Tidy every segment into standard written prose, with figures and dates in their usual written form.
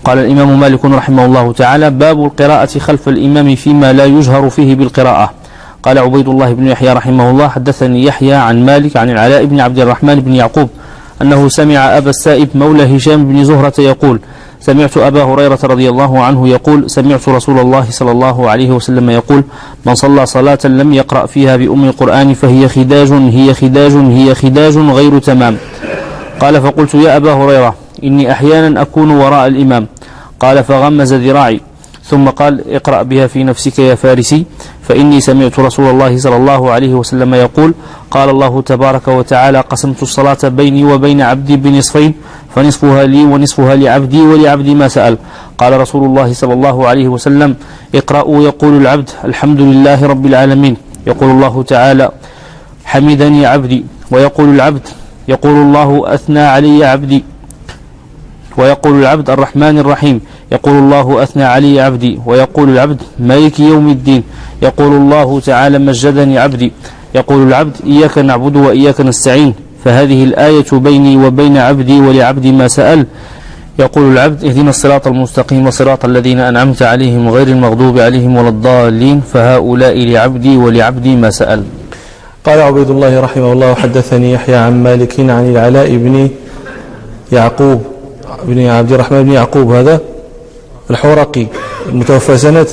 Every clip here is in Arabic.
قال الإمام مالك رحمه الله تعالى: باب القراءة خلف الإمام فيما لا يجهر فيه بالقراءة. قال عبيد الله بن يحيى رحمه الله: حدثني يحيى عن مالك عن العلاء بن عبد الرحمن بن يعقوب أنه سمع أبا السائب مولى هشام بن زهرة يقول: سمعت أبا هريرة رضي الله عنه يقول: سمعت رسول الله صلى الله عليه وسلم يقول: من صلى صلاة لم يقرأ فيها بأم القرآن فهي خداج غير تمام. قال: فقلت: يا أبا هريرة، إني أحيانا أكون وراء الإمام. قال: فغمز ذراعي ثم قال: اقرأ بها في نفسك يا فارسي، فإني سمعت رسول الله صلى الله عليه وسلم يقول: قال الله تبارك وتعالى: قسمت الصلاة بيني وبين عبدي بنصفين، فنصفها لي ونصفها لعبدي ولعبدي ما سأل. قال رسول الله صلى الله عليه وسلم: اقرأوا. يقول العبد: الحمد لله رب العالمين. يقول الله تعالى: حمدني عبدي. ويقول العبد: يقول الله: أثنى علي عبدي. ويقول العبد: الرحمن الرحيم. يقول الله: أثنى علي عبدي. ويقول العبد: مالك يوم الدين. يقول الله تعالى: مجدني عبدي. يقول العبد: إياك نعبد وإياك نستعين، فهذه الآية بيني وبين عبدي ولعبدي ما سأل. يقول العبد: اهدنا الصراط المستقيم صراط الذين أنعمت عليهم غير المغضوب عليهم ولا الضالين، فهؤلاء لعبدي ولعبدي ما سأل. قال عبيد الله رحمه الله: حدثني يحيى عن مالك عن العلاء بن يعقوب بن عبد الرحمن بن يعقوب، هذا الحورقي المتوفى سنة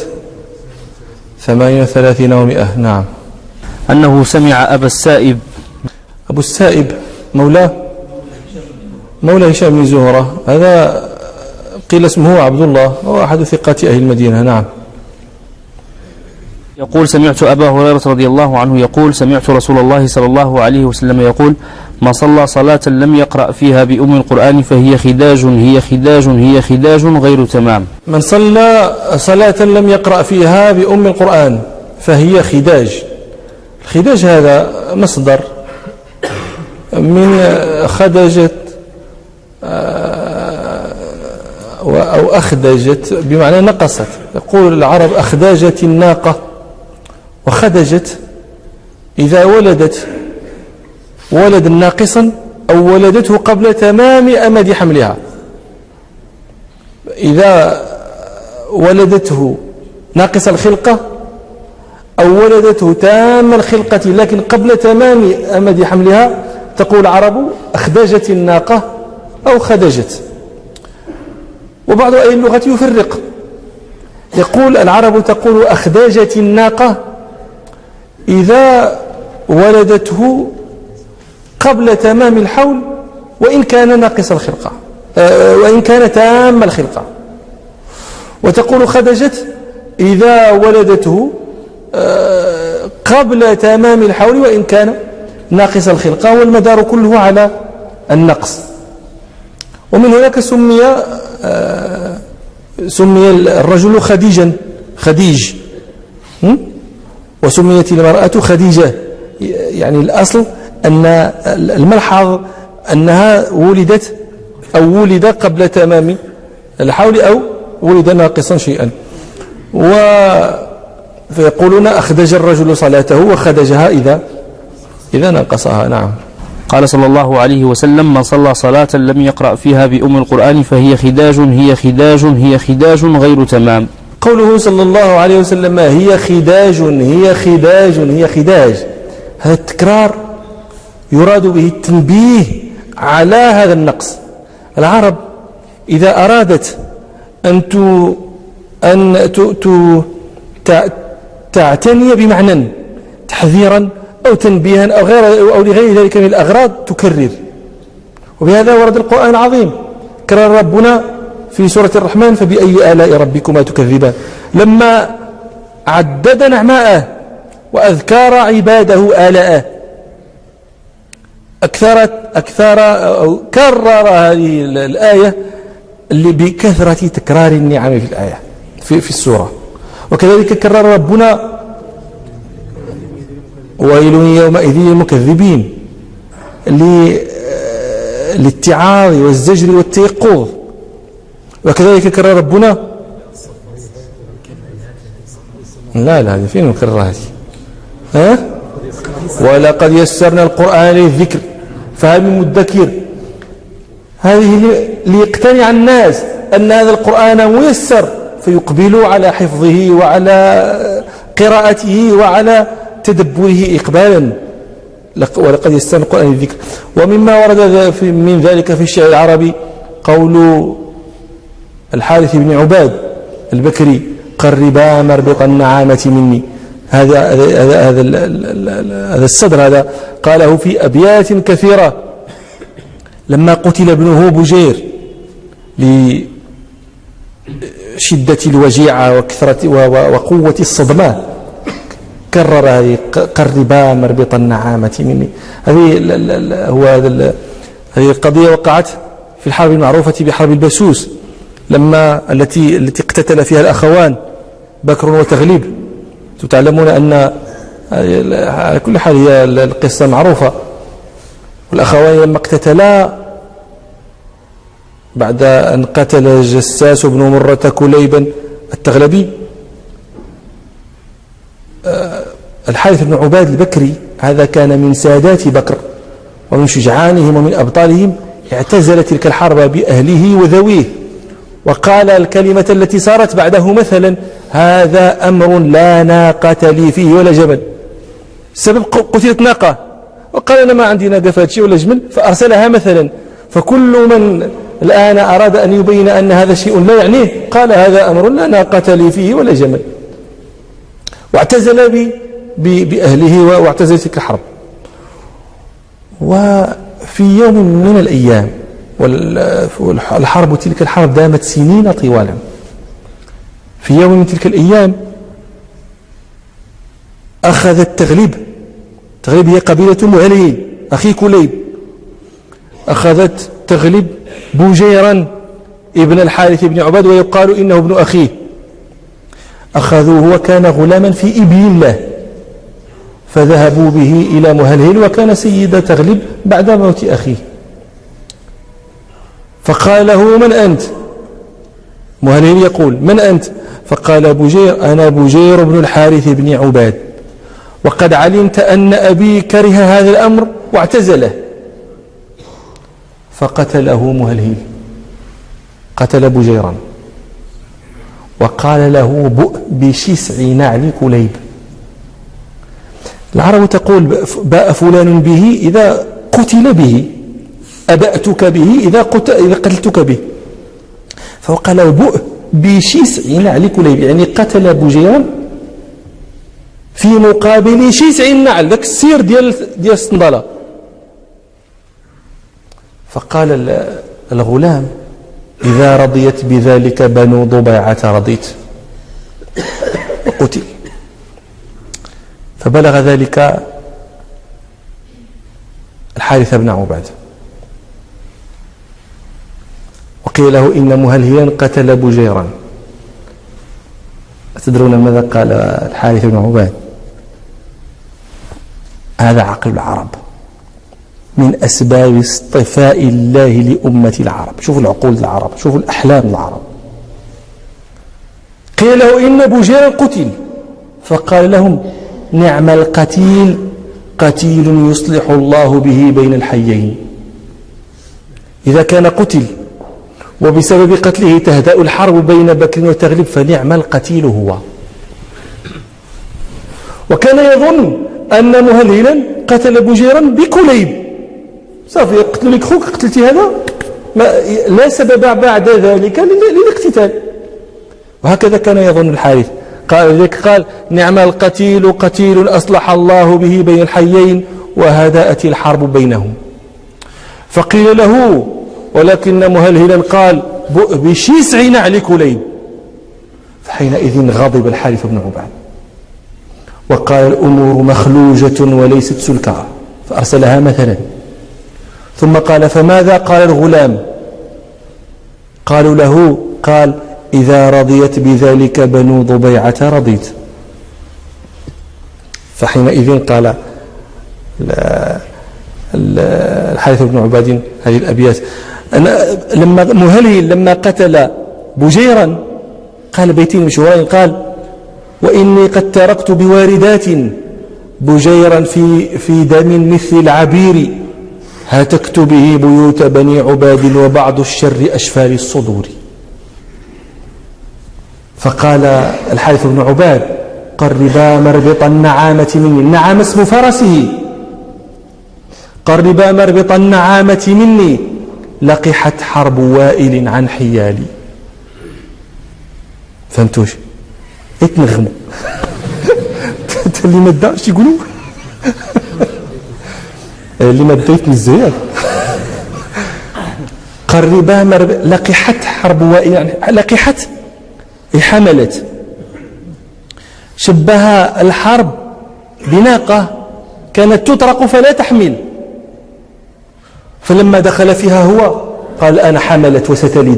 38 و100. نعم. أنه سمع أبا السائب. أبو السائب مولى هشام بن زهرة، هذا قيل اسمه عبد الله، هو أحد ثقات أهل المدينة. نعم. يقول: سمعت أبا هريرة رضي الله عنه يقول: سمعت رسول الله صلى الله عليه وسلم يقول: من صلى صلاة لم يقرأ فيها بأم القرآن فهي خداج غير تمام. من صلى صلاة لم يقرأ فيها بأم القرآن فهي خداج. الخداج هذا مصدر من خدجت أو أخدجت، بمعنى نقصت. يقول العرب: أخدجت الناقة. وخدجت إذا ولدت ولدا ناقصا أو ولدته قبل تمام أمد حملها. إذا ولدته ناقص الخلقة أو ولدته تام الخلقة لكن قبل تمام أمد حملها، تقول العرب: أخدجت الناقة أو خدجت. وبعض أهل اللغة يفرق، يقول العرب تقول: أخدجت الناقة إذا ولدته قبل تمام الحول وإن كان ناقص الخلقة، وإن كان تام الخلقة. وتقول: خدجت إذا ولدته قبل تمام الحول وإن كان ناقص الخلقة، والمدار كله على النقص. ومن هناك سمي الرجل خديج، وسميت المرأة خديجة. يعني الأصل أن الملحظ أنها ولدت أو ولد قبل تمام الحول أو ولد ناقصا شيئا. فيقولون: أخدج الرجل صلاته وخدجها إذا نقصها. نعم. قال صلى الله عليه وسلم: من صلى صلاة لم يقرأ فيها بأم القرآن فهي خداج غير تمام. قوله صلى الله عليه وسلم: هي خداج، هذا التكرار يراد به التنبيه على هذا النقص. العرب إذا أرادت أن تعتني بمعنى تحذيرا أو تنبيها أو لغير ذلك من الأغراض تكرر. وبهذا ورد القرآن العظيم. كرر ربنا في سورة الرحمن: فبأي آلاء ربكما تكذبان، لما عدد نعماءه وأذكر عباده آلاءه أو كرر هذه الآية اللي بكثرة تكرار النعم في الآية في السورة. وكذلك كرر ربنا: ويل يومئذ للمكذبين، للاتعاظ والزجر والتيقظ. وكذلك كرر ربنا لا هذه فين نكررها هذه؟ ولقد يسرنا القرآن للذكر فهل من مدكر. هذه ليقتنع الناس أن هذا القرآن ميسر فيقبلوا على حفظه وعلى قراءته وعلى تدبره إقبالا. ولقد يستمع القرآن الذكر. ومما ورد من ذلك في الشعر العربي قول الحارث بن عباد البكري: قربا مربط النعامة مني. هذا الصدر هذا قاله في أبيات كثيرة لما قتل ابنه بجير لشدة الوجيعة وقوة الصدمة، كرر هذه: قربا مربط النعامة مني. هذه القضية وقعت في الحرب المعروفة بحرب البسوس، التي اقتتل فيها الأخوان بكر وتغليب. تعلمون أن على كل حال هي القصة معروفة. والأخوان لما اقتتلا بعد أن قتل جساس بن مرة كليبا التغلبي، الحارث بن عباد البكري هذا كان من سادات بكر ومن شجعانهم ومن أبطالهم، اعتزل تلك الحرب بأهله وذويه، وقال الكلمة التي صارت بعده مثلا: هذا أمر لا ناقة لي فيه ولا جمل. السبب قتلت ناقة، وقال: أنا ما عندي ناقة في هذا الشيء ولا جمل، فأرسلها مثلا. فكل من الآن أراد أن يبين أن هذا شيء لا يعنيه قال: هذا أمر لا ناقة لي فيه ولا جمل، واعتزل بأهله واعتزل تلك الحرب. وفي يوم من الأيام، والحرب تلك الحرب دامت سنين طوالا، في يوم من تلك الأيام أخذت تغلب هي قبيلة مهلهيل أخي كليب، أخذت تغلب بوجيرا ابن الحارث بن عباد، ويقال إنه ابن أخيه. أخذوه وكان غلاما في إبل الله، فذهبوا به إلى مهلهيل، وكان سيد تغلب بعد موت أخيه. فقال له: من أنت؟ مهلهيل يقول: من أنت؟ فقال بوجير: أنا بوجير بن الحارث بن عباد، وقد علمت أن أبي كره هذا الأمر واعتزله. فقتله مهلهيل، قتل بوجيرا، وقال له: بؤ بشسع نعل كليب. العرب تقول: باء فلان به إذا قتل به، أبأتك به إذا قتلتك به. فقال له: بؤ بشسع نعل كليب، يعني قتل بوجيرا في مقابل شسع النعل، ذاك السير ديال الصندالة. فقال الغلام: إذا رضيت بذلك بنو ضبيعة رضيت. وقتل. فبلغ ذلك الحارث بن عباد، وقيل له: إن مهلهيلا قتل بجيرا. أتدرون ماذا قال الحارث بن عباد؟ هذا عقل العرب من أسباب اصطفاء الله لأمة العرب. شوفوا العقول العرب، شوفوا الأحلام العرب. قيل له: إن بجيرا قتل. فقال لهم: نعم القتيل، قتيل يصلح الله به بين الحيين. إذا كان قتل وبسبب قتله تهدأ الحرب بين بكر وتغلب، فنعم القتيل هو. وكان يظن أن مهلهلا قتل بجيرا بكليب، صافي قتل لك خوك، قتلتي هذا، لا سبب بعد ذلك للاقتتال. وهكذا كان يظن الحارث. قال: نعم القتيل، قتيل أصلح الله به بين الحيين وهدأت الحرب بينهم. فقيل له: ولكن مهلهلا قال: بؤ بشسع نعل كليب. فحينئذ غضب الحارث بن عباد وقال: الأمور مخلوجة وليست سلكا، فأرسلها مثلا. ثم قال: فماذا قال الغلام؟ قالوا له: قال: إذا رضيت بذلك بنو ضبيعة رضيت. فحينئذ قال الحارث بن عباد هذه الأبيات: لما مهلهل لما قتل بجيرا قال بيتين مشهورين، قال: وإني قد تركت بواردات بجيرا في دم مثل العبير، هتكت به بيوت بني عباد وبعض الشر أشفى للصدور. فقال الحارث بن عباد قربا مربط النعامة مني. النعامة اسم فرسه. قربا مربط النعامة مني لقحت حرب وائل عن حيالي. فهمتوش؟ اتنغموا اللي ما داش يقولوا اللي ما دايت مزيان. قربا لقحت حرب وائل. لقحت حملت. شبه الحرب بناقة كانت تطرق فلا تحمل، فلما دخل فيها هو قال أنا حملت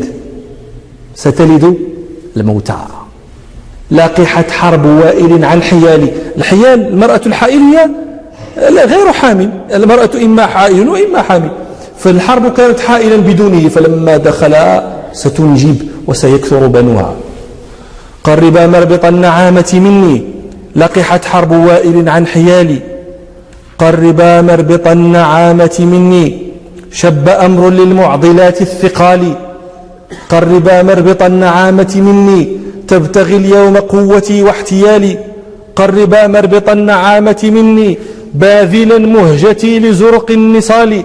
ستلد الموتى. لقحت حرب وائل عن حيالي. الحيال المرأة الحائلية غير حامل، المرأة إما حائل وإما حامل، فالحرب كانت حائلا بدونه، فلما دخل ستنجب وسيكثر بنوها. قربا مربط النعامة مني لقحت حرب وائل عن حيالي. قربا مربط النعامة مني شب أمر للمعضلات الثقال. قربا مربط النعامة مني تبتغي اليوم قوتي واحتيالي. قربا مربط النعامة مني باذلا مهجتي لزرق النصال.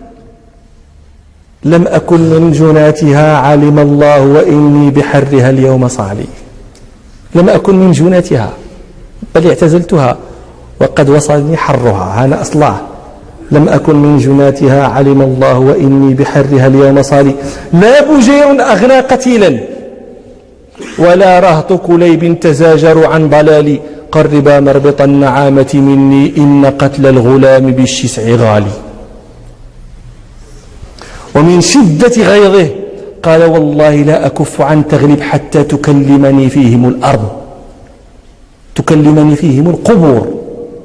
لم أكن من جناتها علم الله وإني بحرها اليوم صالي. لم أكن من جناتها بل اعتزلتها وقد وصلني حرها. هذا أصلاه. لم أكن من جناتها علم الله وإني بحرها اليوم صالي. لا بجير أغنى قتيلا ولا رهط كليب تزاجر عن ضلالي. قربا مربط النعامة مني إن قتل الغلام بالشسع غالي. ومن شدة غيظه قال والله لا أكف عن تغلب حتى تكلمني فيهم الأرض، تكلمني فيهم القبور.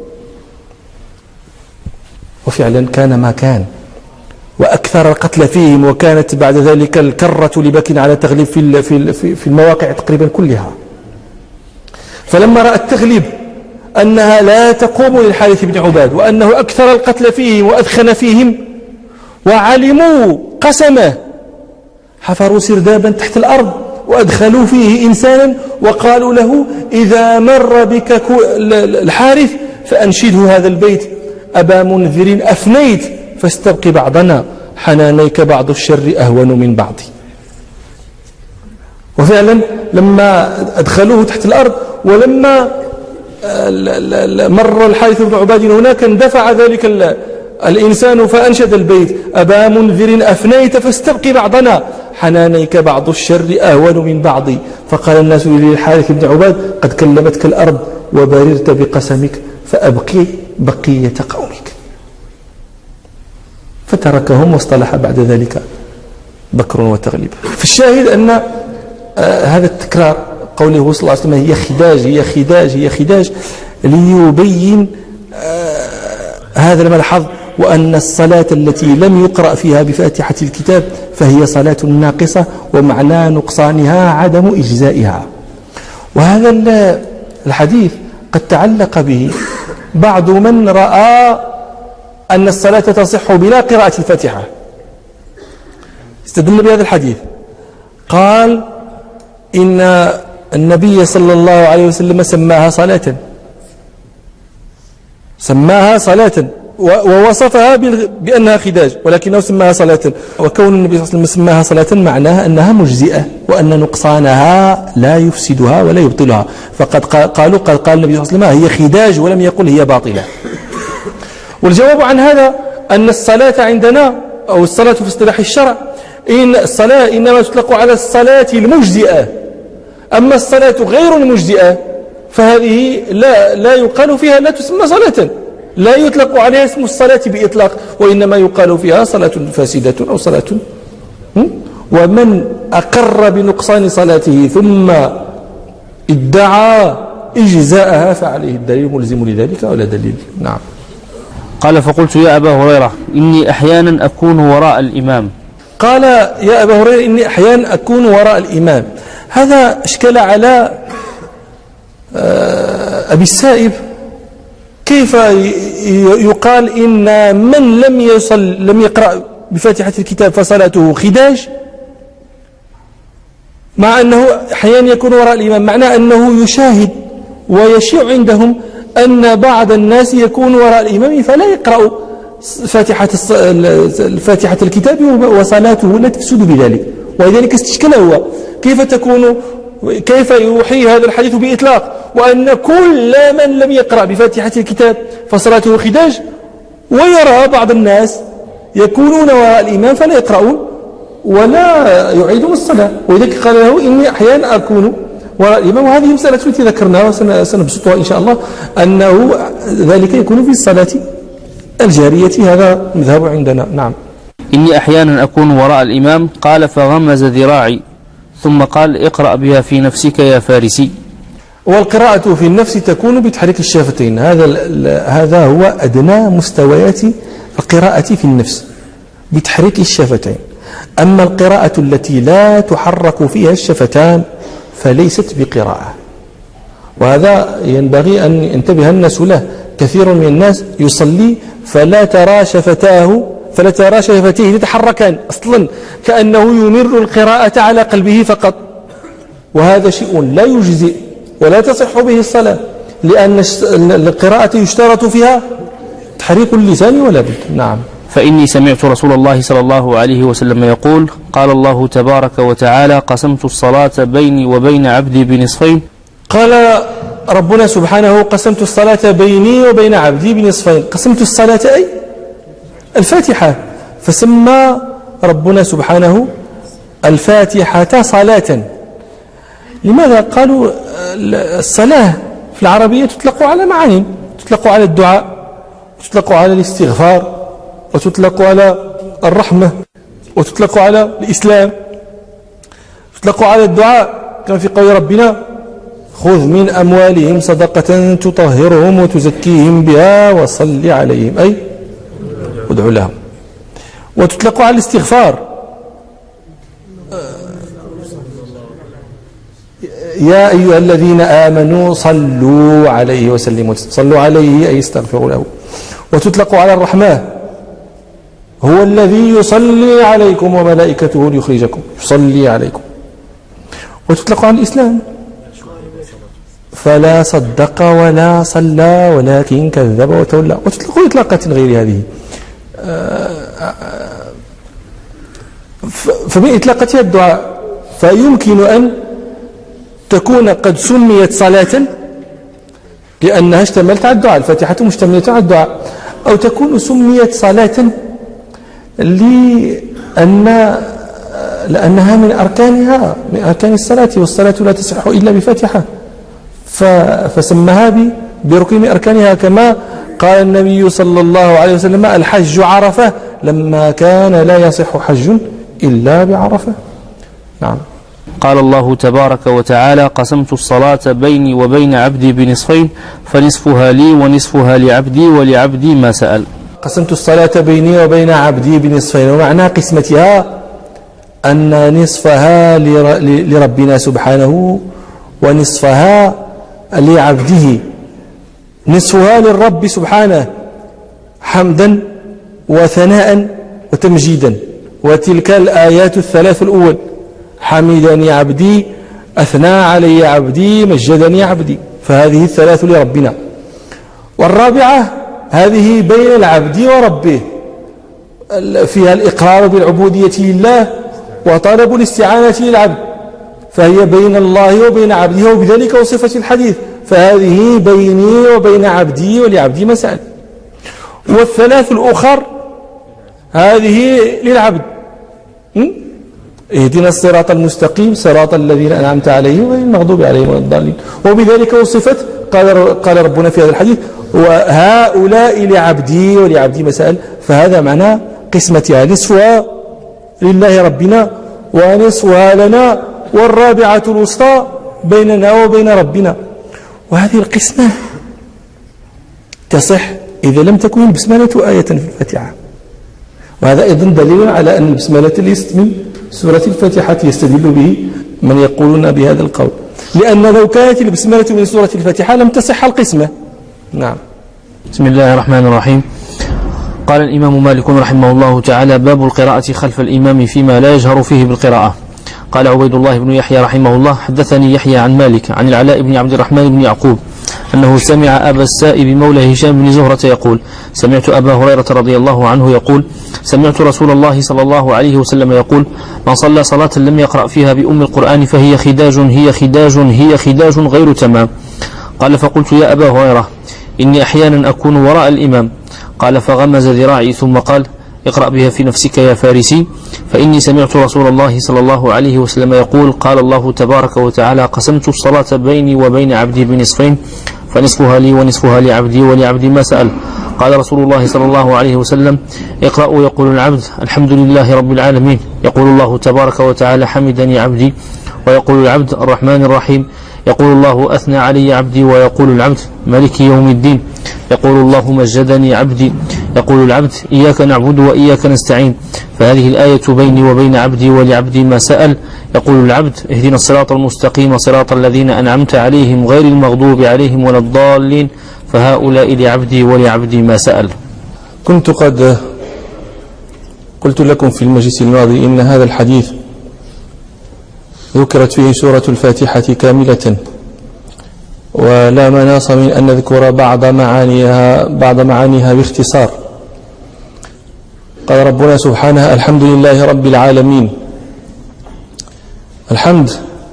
وفعلا كان ما كان، وأكثر القتل فيهم، وكانت بعد ذلك الكرة لبك على تغلب في المواقع تقريبا كلها. فلما رأى التغلب أنها لا تقوم للحارث بن عباد وأنه أكثر القتل فيهم وأدخن فيهم، وعلموا قسمه، حفروا سردابا تحت الأرض وأدخلوا فيه إنسانا وقالوا له إذا مر بك الحارث فأنشده هذا البيت: أبا منذر أفنيت فاستبق بعضنا، حنانيك بعض الشر أهون من بعض. وفعلا لما أدخلوه تحت الأرض ولما مر الحارث بن عباد هناك اندفع ذلك الإنسان فأنشد البيت: أبا منذر أفنيت فاستبق بعضنا، حنانيك بعض الشر أهون من بعض. فقال الناس للحارث بن عباد: قد كلمتك الأرض وبررت بقسمك فأبقي بقية قومك. فتركهم واصطلح بعد ذلك بكر وتغلب. في الشاهد أن هذا التكرار قوله صلى الله عليه وسلم هي خداج هي خداج هي خداج ليبين هذا الملحظ، وأن الصلاة التي لم يقرأ فيها بفاتحة الكتاب فهي صلاة ناقصة، ومعنى نقصانها عدم إجزائها. وهذا الحديث قد تعلق به بعض من رأى أن الصلاة تصح بلا قراءة الفاتحة، استدل بهذا الحديث، قال إن النبي صلى الله عليه وسلم سماها صلاة ووصفها بأنها خداج، ولكنه سماها صلاة. وكون النبي صلى الله عليه وسلم سماها صلاة معناها أنها مجزئة، وأن نقصانها لا يفسدها ولا يبطلها. فقد قال النبي صلى الله عليه وسلم هي خداج ولم يقل هي باطلة. والجواب عن هذا أن الصلاة عندنا، أو الصلاة في اصطلاح الشرع، إن الصلاة إنما تطلق على الصلاة المجزئة. أما الصلاة غير المجزئة فهذه لا يقال فيها، لا تسمى صلاة، لا يطلق عليها اسم الصلاة بإطلاق، وإنما يقال فيها صلاة فاسدة أو صلاة. ومن أقر بنقصان صلاته ثم ادعى إجزاءها فعليه الدليل ملزم لذلك ولا دليل. نعم. قال: فقلت يا أبا هريرة إني أحيانا أكون وراء الإمام. قال يا أبا هريرة إني أحيانا أكون وراء الإمام. هذا اشكال على أبي السائب، كيف يقال إن من لم يقرأ بفاتحة الكتاب فصلاته خداج، مع أنه أحيانا يكون وراء الإمام، معناه أنه يشاهد ويشيع عندهم أن بعض الناس يكون وراء الإمام فلا يقرأ فاتحة الكتاب وصلاته لا تفسد بذلك. ولذلك استشكل هو كيف يوحي هذا الحديث بإطلاق وأن كل من لم يقرأ بفاتحة الكتاب فصلاته خداج، ويرى بعض الناس يكونون وراء الإمام فلا يقرؤون ولا يعيدون الصلاة. ولذلك قال له إني أحيانا أكون وراء الإمام. وهذه مسألة التي ذكرناها وسنبسطها إن شاء الله، أنه ذلك يكون في الصلاة الجارية. هذا مذهب عندنا. نعم. إني أحيانا أكون وراء الإمام. قال فغمز ذراعي ثم قال اقرأ بها في نفسك يا فارسي. والقراءة في النفس تكون بتحريك الشفتين. هذا هو أدنى مستويات القراءة في النفس بتحريك الشفتين. أما القراءة التي لا تحرك فيها الشفتان فليست بقراءة، وهذا ينبغي أن ينتبه الناس له. كثير من الناس يصلي فلا ترى شفتيه يتحركان أصلا، كأنه يمر القراءة على قلبه فقط، وهذا شيء لا يجزئ ولا تصح به الصلاة، لأن القراءة يشترط فيها تحريك اللسان ولا بد. نعم. فإني سمعت رسول الله صلى الله عليه وسلم يقول قال الله تبارك وتعالى قسمت الصلاة بيني وبين عبدي بنصفين. قال ربنا سبحانه قسمت الصلاة بيني وبين عبدي بنصفين. قسمت الصلاة أي الفاتحة، فسمى ربنا سبحانه الفاتحة صلاة. لماذا؟ قالوا الصلاة في العربية تطلق على معاني، تطلق على الدعاء، وتطلق على الاستغفار، وتطلق على الرحمة، وتطلق على الإسلام، تطلق على الدعاء كما في قول ربنا خذ من أموالهم صدقة تطهرهم وتزكيهم بها وصل عليهم، أي ادعو لهم. وتطلق على الاستغفار يا أيها الذين آمنوا صلوا عليه وسلموا، صلوا عليه أي استغفروا له. وتطلق على الرحمة هو الذي يصلي عليكم وملائكته ليخرجكم، يصلي عليكم. وتطلق على الإسلام فلا صدق ولا صلى ولكن كذب وتولى. وتطلق إطلاقات غير هذه. فمن إطلاقتها الدعاء، فيمكن أن تكون قد سميت صلاة لأنها اشتملت على الدعاء، الفاتحة مشتملة على الدعاء، أو تكون سميت صلاة لأنها من أركان الصلاة، والصلاة لا تصح إلا بفاتحة، فسمها بركن من أركانها، كما قال النبي صلى الله عليه وسلم الحج عرفة لما كان لا يصح حج إلا بعرفة. نعم. قال الله تبارك وتعالى قسمت الصلاة بيني وبين عبدي بنصفين فنصفها لي ونصفها لعبدي ولعبدي ما سأل. قسمت الصلاة بيني وبين عبدي بنصفين، ومعنى قسمتها أن نصفها لربنا سبحانه ونصفها لعبده. نصفها للرب سبحانه حمدا وثناء وتمجيدا، وتلك الآيات الثلاث الأول حمدني عبدي، أثنى علي عبدي، مجدني عبدي، فهذه الثلاث لربنا. والرابعة هذه بين العبد وربه، فيها الإقرار بالعبودية لله وطلب الاستعانة للعبد، فهي بين الله وبين عبده، وبذلك وصفة الحديث فهذه بيني وبين عبدي ولعبدي ما سأل. والثلاث الأخر هذه للعبد، اهدنا الصراط المستقيم صراط الذين أنعمت عليهم غير المغضوب عليهم ولا الضالين، وبذلك وصفت. قال ربنا في هذا الحديث وهؤلاء لعبدي ولعبدي ما سأل، فهذا معنى قسمتها، نصفها لله ربنا ونصفها لنا، والرابعة الوسطى بيننا وبين ربنا. وهذه القسمة تصح إذا لم تكن البسملة آية في الفاتحة، وهذا أيضا دليل على أن البسملة ليست من سورة الفاتحة، يستدل به من يقولون بهذا القول، لأن لو كانت البسملة من سورة الفاتحة لم تصح القسمة. نعم. بسم الله الرحمن الرحيم. قال الإمام مالك رحمه الله تعالى باب القراءة خلف الإمام فيما لا يجهر فيه بالقراءة. قال عبيد الله بن يحيى رحمه الله حدثني يحيى عن مالك عن العلاء بن عبد الرحمن بن يعقوب أنه سمع أبا السائب مولى هشام بن زهرة يقول سمعت أبا هريرة رضي الله عنه يقول سمعت رسول الله صلى الله عليه وسلم يقول من صلى صلاة لم يقرأ فيها بأم القرآن فهي خداج غير تمام. قال فقلت يا أبا هريرة إني أحيانا أكون وراء الإمام. قال فغمز ذراعي ثم قال اقرأ بها في نفسك يا فارسي فإني سمعت رسول الله صلى الله عليه وسلم يقول قال الله تبارك وتعالى قسمت الصلاة بيني وبين عبدي بنصفين فنصفها لي ونصفها لعبدي ولعبدي ما سأل. قال رسول الله صلى الله عليه وسلم اقرأوا يقول العبد الحمد لله رب العالمين يقول الله تبارك وتعالى حمدني عبدي ويقول العبد الرحمن الرحيم يقول الله أثنى علي عبدي ويقول العبد مالك يوم الدين يقول الله مجدني عبدي يقول العبد إياك نعبد وإياك نستعين فهذه الآية بيني وبين عبدي ولعبدي ما سأل. يقول العبد اهدنا الصراط المستقيم صراط الذين أنعمت عليهم غير المغضوب عليهم ولا الضالين فهؤلاء لعبدي ولعبدي ما سأل. كنت قد قلت لكم في المجلس الماضي إن هذا الحديث ذكرت فيه سورة الفاتحة كاملة ولا مناص من أن نذكر بعض معانيها باختصار. قال ربنا سبحانه الحمد لله رب العالمين. الحمد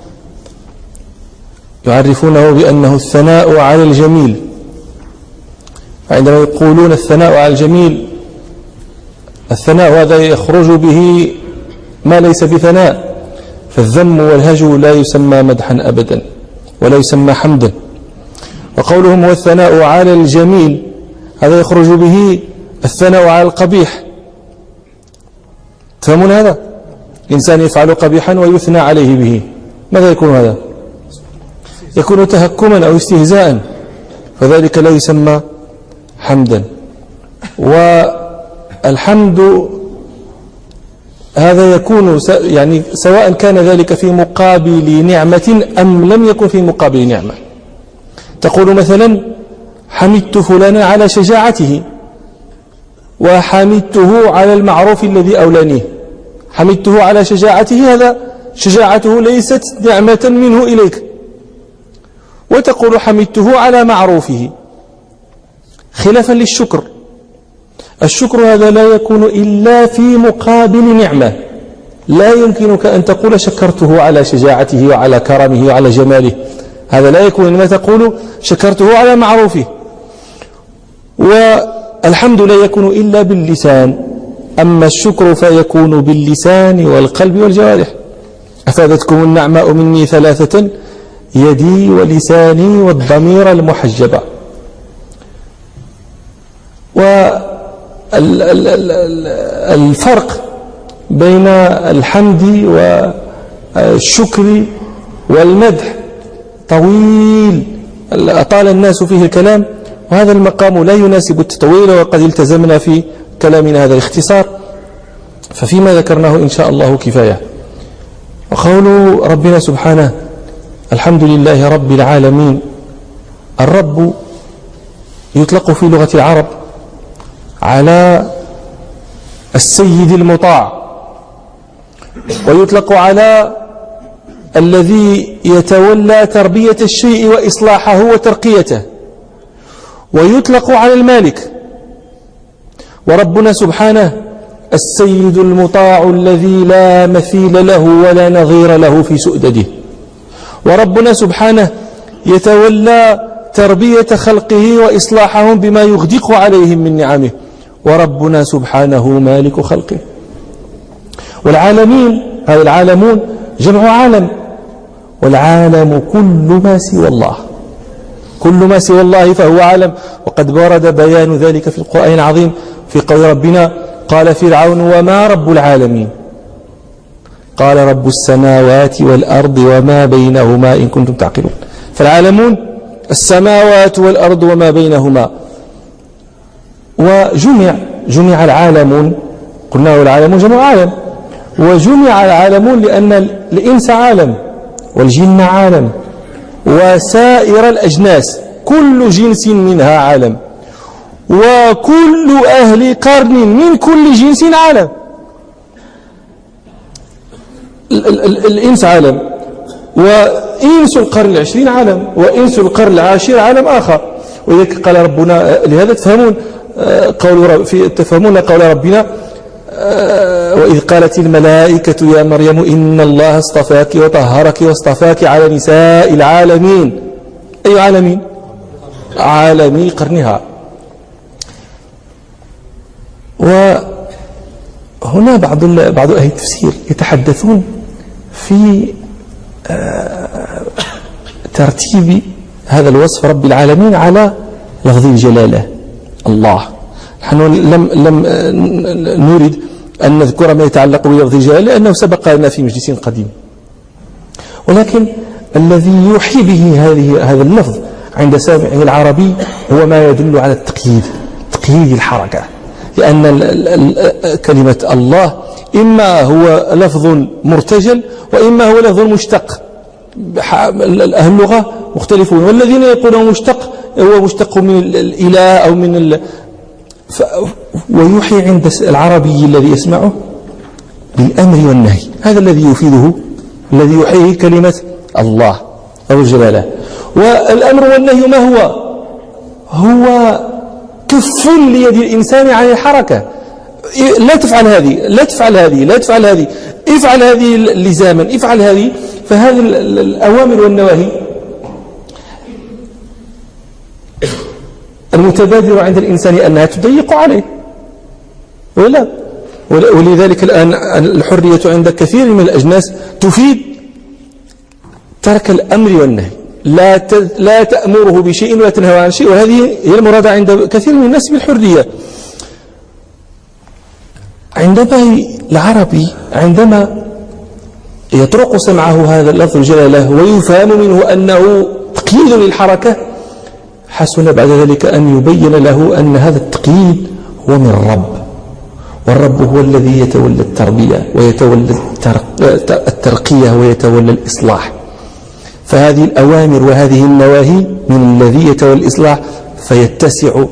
يعرفونه بأنه الثناء على الجميل. عندما يقولون الثناء على الجميل الثناء هذا يخرج به ما ليس بثناء فالذم والهجو لا يسمى مدحا أبدا ولا يسمى حمدا. وقولهم هو الثناء على الجميل هذا يخرج به الثناء على القبيح. تفهمون هذا؟ الإنسان يفعل قبيحا ويثنى عليه به ماذا يكون هذا؟ يكون تهكما أو استهزاء فذلك لا يسمى حمدا. والحمد هذا يكون يعني سواء كان ذلك في مقابل نعمة أم لم يكن في مقابل نعمة. تقول مثلا حمدت فلانا على شجاعته وحمدته على المعروف الذي أولانيه. حمدته على شجاعته هذا شجاعته ليست نعمة منه إليك. وتقول حمدته على معروفه خلافا للشكر. الشكر هذا لا يكون إلا في مقابل نعمة. لا يمكنك أن تقول شكرته على شجاعته وعلى كرمه وعلى جماله هذا لا يكون إنما تقول شكرته على معروفه. والحمد لا يكون إلا باللسان أما الشكر فيكون باللسان والقلب والجوارح. أفادتكم النعماء مني ثلاثة يدي ولساني والضمير المحجبة. والفرق بين الحمد والشكر والمدح طويل أطال الناس فيه الكلام وهذا المقام لا يناسب التطويل وقد التزمنا في كلامنا هذا الاختصار ففيما ذكرناه إن شاء الله كفاية. وقول ربنا سبحانه الحمد لله رب العالمين. الرب يطلق في لغة العرب على السيد المطاع ويطلق على الذي يتولى تربية الشيء وإصلاحه وترقيته ويطلق على المالك. وربنا سبحانه السيد المطاع الذي لا مثيل له ولا نظير له في سؤدده. وربنا سبحانه يتولى تربية خلقه وإصلاحهم بما يغدق عليهم من نعمه. وربنا سبحانه مالك خلقه. والعالمين هذا العالمون جمع عالم والعالم كل ما سوى الله. كل ما سوى الله فهو عالم. وقد ورد بيان ذلك في القرآن العظيم في قول ربنا قال فرعون وما رب العالمين قال رب السماوات والأرض وما بينهما إن كنتم تعقلون. فالعالمون السماوات والأرض وما بينهما. وجمع العالمون قلنا العالمون جمع عالم وجمع العالمون لأن الإنس عالم والجن عالم وسائر الأجناس كل جنس منها عالم وكل أهل قرن من كل جنس عالم. الإنس عالم، وإنس القرن العشرين عالم، وإنس القرن العاشر عالم آخر. ولذلك قال ربنا لهذا تفهمون قول ربنا وإذ قالت الملائكة يا مريم إن الله اصطفاك وطهرك واصطفاك على نساء العالمين. أي عالمين؟ عالمي قرنها. وهنا بعض أهل التفسير يتحدثون في ترتيب هذا الوصف رب العالمين على لفظ الجلالة الله. نحن لم نريد أن نذكر ما يتعلق بلفظ الجلالة لأنه سبق لنا في مجلس قديم، ولكن الذي يوحي به هذا اللفظ عند سامعه العربي هو ما يدل على تقييد الحركة، لأن كلمة الله إما هو لفظ مرتجل وإما هو لفظ مشتق. أهل اللغة مختلفون، والذين يقولون مشتق هو مشتق من الإله أو من ويوحي عند العربي الذي يسمعه بالأمر والنهي. هذا الذي يفيده، الذي يوحيه كلمة الله أو الجلالة. والأمر والنهي ما هو كف ليد الإنسان عن الحركة. لا تفعل هذه، لا تفعل هذه، لا تفعل هذه، افعل هذه لزاما، افعل هذه. فهذه الأوامر والنواهي المتبادر عند الإنسان أنها تضيق عليه، ولذلك الآن الحرية عند كثير من الأجناس تفيد ترك الأمر والنهي. لا تأمره بشيء ولا تنهى عن شيء، وهذه هي المراد عند كثير من الناس بالحرية. العربي عندما يطرق سمعه هذا اللفظ الجلالة ويفهم منه أنه تقييد للحركة، حسن بعد ذلك أن يبين له أن هذا التقييد هو من الرب، والرب هو الذي يتولى التربية ويتولى الترقية ويتولى الإصلاح. فهذه الأوامر وهذه النواهي من الذي يتولى الإصلاح، فيتسع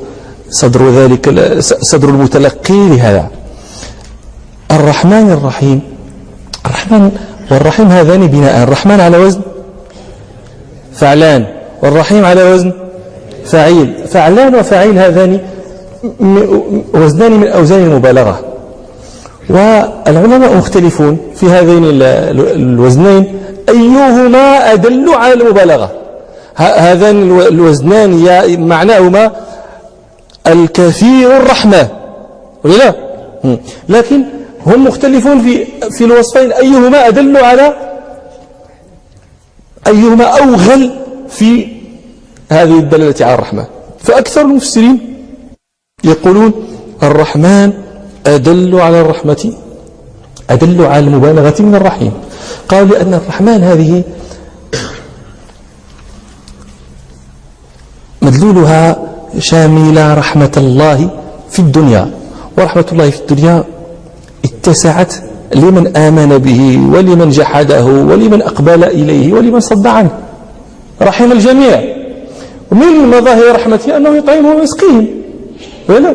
صدر المتلقي لهذا. الرحمن الرحيم، الرحمن والرحيم هذان بناء، الرحمن على وزن فعلان والرحيم على وزن فعيل. فعلان وفعيل هذان وزنان من أوزان المبالغة، والعلماء مختلفون في هذين الوزنين أيهما أدل على المبالغة. هذان الوزنان معناهما الكثير الرحمة ولا؟ لكن هم مختلفون في الوصفين، أيهما أدل على، أيهما أوغل في هذه الدلالة على الرحمة. فأكثر المفسرين يقولون الرحمن أدل على الرحمة، أدل على المبالغة من الرحيم. قالوا لأن الرحمن هذه مدلولها شاملة رحمة الله في الدنيا، ورحمة الله في الدنيا اتسعت لمن آمن به ولمن جحده ولمن أقبل إليه ولمن صد عنه، رحم الجميع. ومن مظاهر رحمته أنه يطعمهم ويسقيهم، ولا؟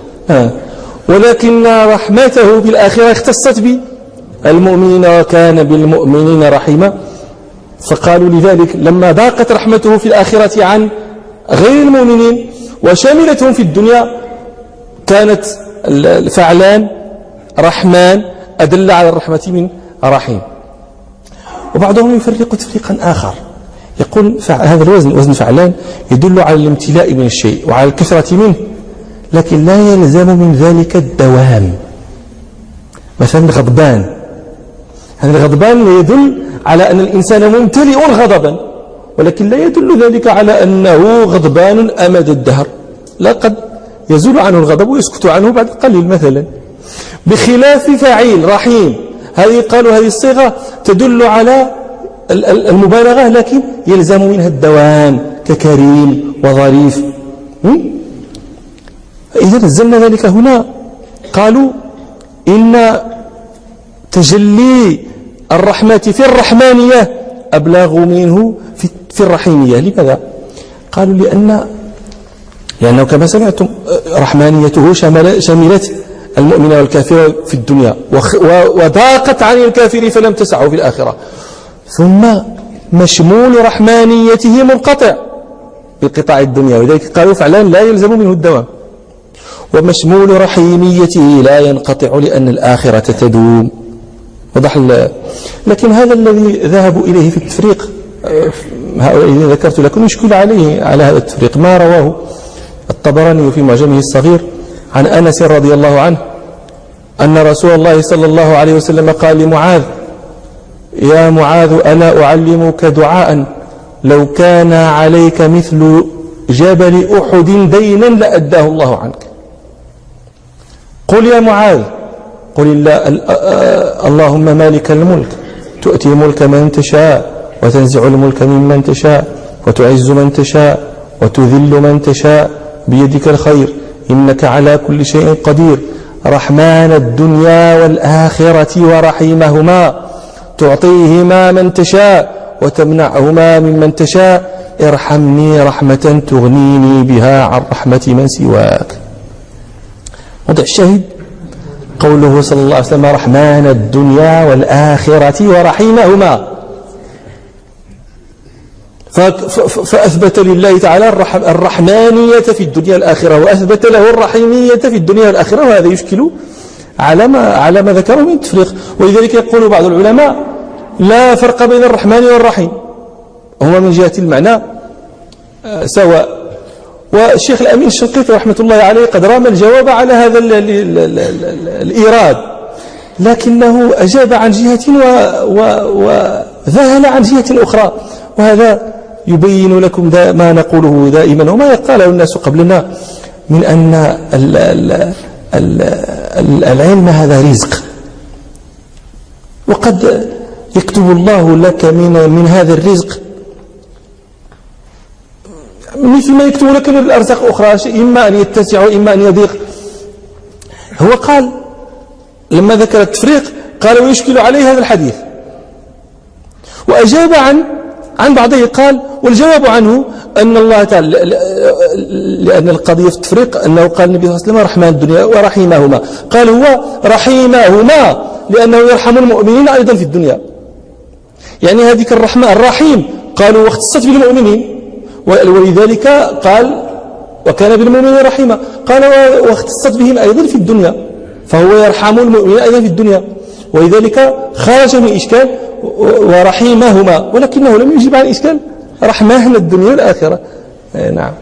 ولكن رحمته في الآخرة اختصت بالمؤمنين وكان بالمؤمنين رحيما. فقالوا لذلك لما ضاقت رحمته في الآخرة عن غير المؤمنين وشملتهم في الدنيا، كانت فعلان رحمن أدل على الرحمة من رحيم. وبعضهم يفرق تفريقا آخر، يقول هذا الوزن، وزن فعلان، يدل على الامتلاء من الشيء وعلى الكثرة منه، لكن لا يلزم من ذلك الدوام. مثلا غضبان، هذا الغضبان يدل على أن الإنسان ممتلئ غضبا، ولكن لا يدل ذلك على أنه غضبان أمد الدهر، لا، قد يزول عنه الغضب ويسكت عنه بعد قليل مثلا. بخلاف فعيل رحيم، قالوا هذه الصيغة تدل على المبالغة، لكن يلزم منها الدوام ككريم وظريف. إذا نزلنا ذلك هنا، قالوا إن تجلي الرحمة في الرحمانية أبلغ منه في الرحيمية. لماذا؟ قالوا لأنه كما سمعتم رحمانيته شملت المؤمن والكافر في الدنيا وضاقت عن الكافر فلم تسعه في الآخرة. ثم مشمول رحمانيته منقطع بقطاع الدنيا، ولذلك قالوا فعلا لا يلزم منه الدوام. ومشمول رحيميته لا ينقطع لأن الآخرة تدوم. وضح. لكن هذا الذي ذهبوا إليه في التفريق، هؤلاء الذين ذكرت لكم يشكل عليه على هذا التفريق ما رواه الطبراني في معجمه الصغير عن أنس رضي الله عنه أن رسول الله صلى الله عليه وسلم قال لمعاذ: يا معاذ ألا أعلمك دعاء لو كان عليك مثل جبل أحد دينا لأداه الله عنك. قل يا معاذ، قل اللهم مالك الملك تؤتي الملك من تشاء وتنزع الملك ممن تشاء وتعز من تشاء وتذل من تشاء بيدك الخير إنك على كل شيء قدير رحمن الدنيا والآخرة ورحيمهما تعطيهما من تشاء وتمنعهما ممن تشاء ارحمني رحمة تغنيني بها عن رحمة من سواك. وضع الشاهد قوله صلى الله عليه وسلم رحمن الدنيا والآخرة ورحيمهما، فأثبت لله تعالى الرحمانية في الدنيا والآخرة، وأثبت له الرحيمية في الدنيا والآخرة، وهذا يشكل على ما ذكره من التفريق. ولذلك يقول بعض العلماء لا فرق بين الرحمن والرحيم، هما من جهة المعنى سواء. والشيخ الأمين الشنقيطي رحمة الله عليه قد رام الجواب على هذا الإيراد، لكنه أجاب عن جهة وذهل عن جهة أخرى، وهذا يبين لكم ما نقوله دائما وما قاله الناس قبلنا من أن العلم هذا رزق، وقد يكتب الله لك من هذا الرزق مثل ما يكتب لك من الأرزاق أخرى، إما أن يتسع وإما أن يضيق. هو قال لما ذكر التفريق قال ويشكل عليه هذا الحديث، وأجاب عن بعضه قال والجواب عنه أن الله تعالى، لأن القضية في التفريق أنه قال النبي صلى الله عليه وسلم رحمن الدنيا ورحيمهما، قال هو رحيمهما لأنه يرحم المؤمنين أيضا في الدنيا. يعني هذيك الرحمة الرحيم قالوا واختصت بالمؤمنين، ولذلك قال وكان بالمؤمنين رحيما، قال واختصت بهم أيضا في الدنيا، فهو يرحم المؤمنين أيضا في الدنيا، ولذلك خرج من إشكال ورحيمهما، ولكنه لم يجب عن إشكال رحمهما الدنيا والآخرة. نعم.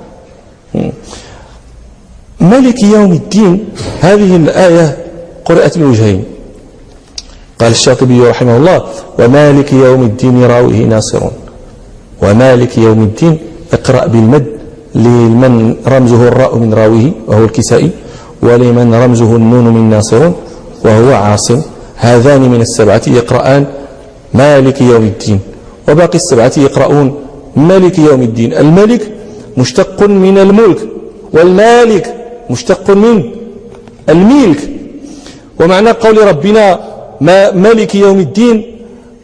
ملك يوم الدين، هذه الآية قرأت من وجهين. قال الشاطبي رحمه الله ومالك يوم الدين راويه ناصر، ومالك يوم الدين اقرأ بالمد لمن رمزه الراء من راويه وهو الكسائي، ولمن رمزه النون من ناصر وهو عاصم، هذان من السبعة يقرآن مالك يوم الدين، وباقي السبعة يقرؤون مالك يوم الدين. الملك مشتق من الملك، والمالك مشتق من الملك. ومعنى قول ربنا مالك يوم الدين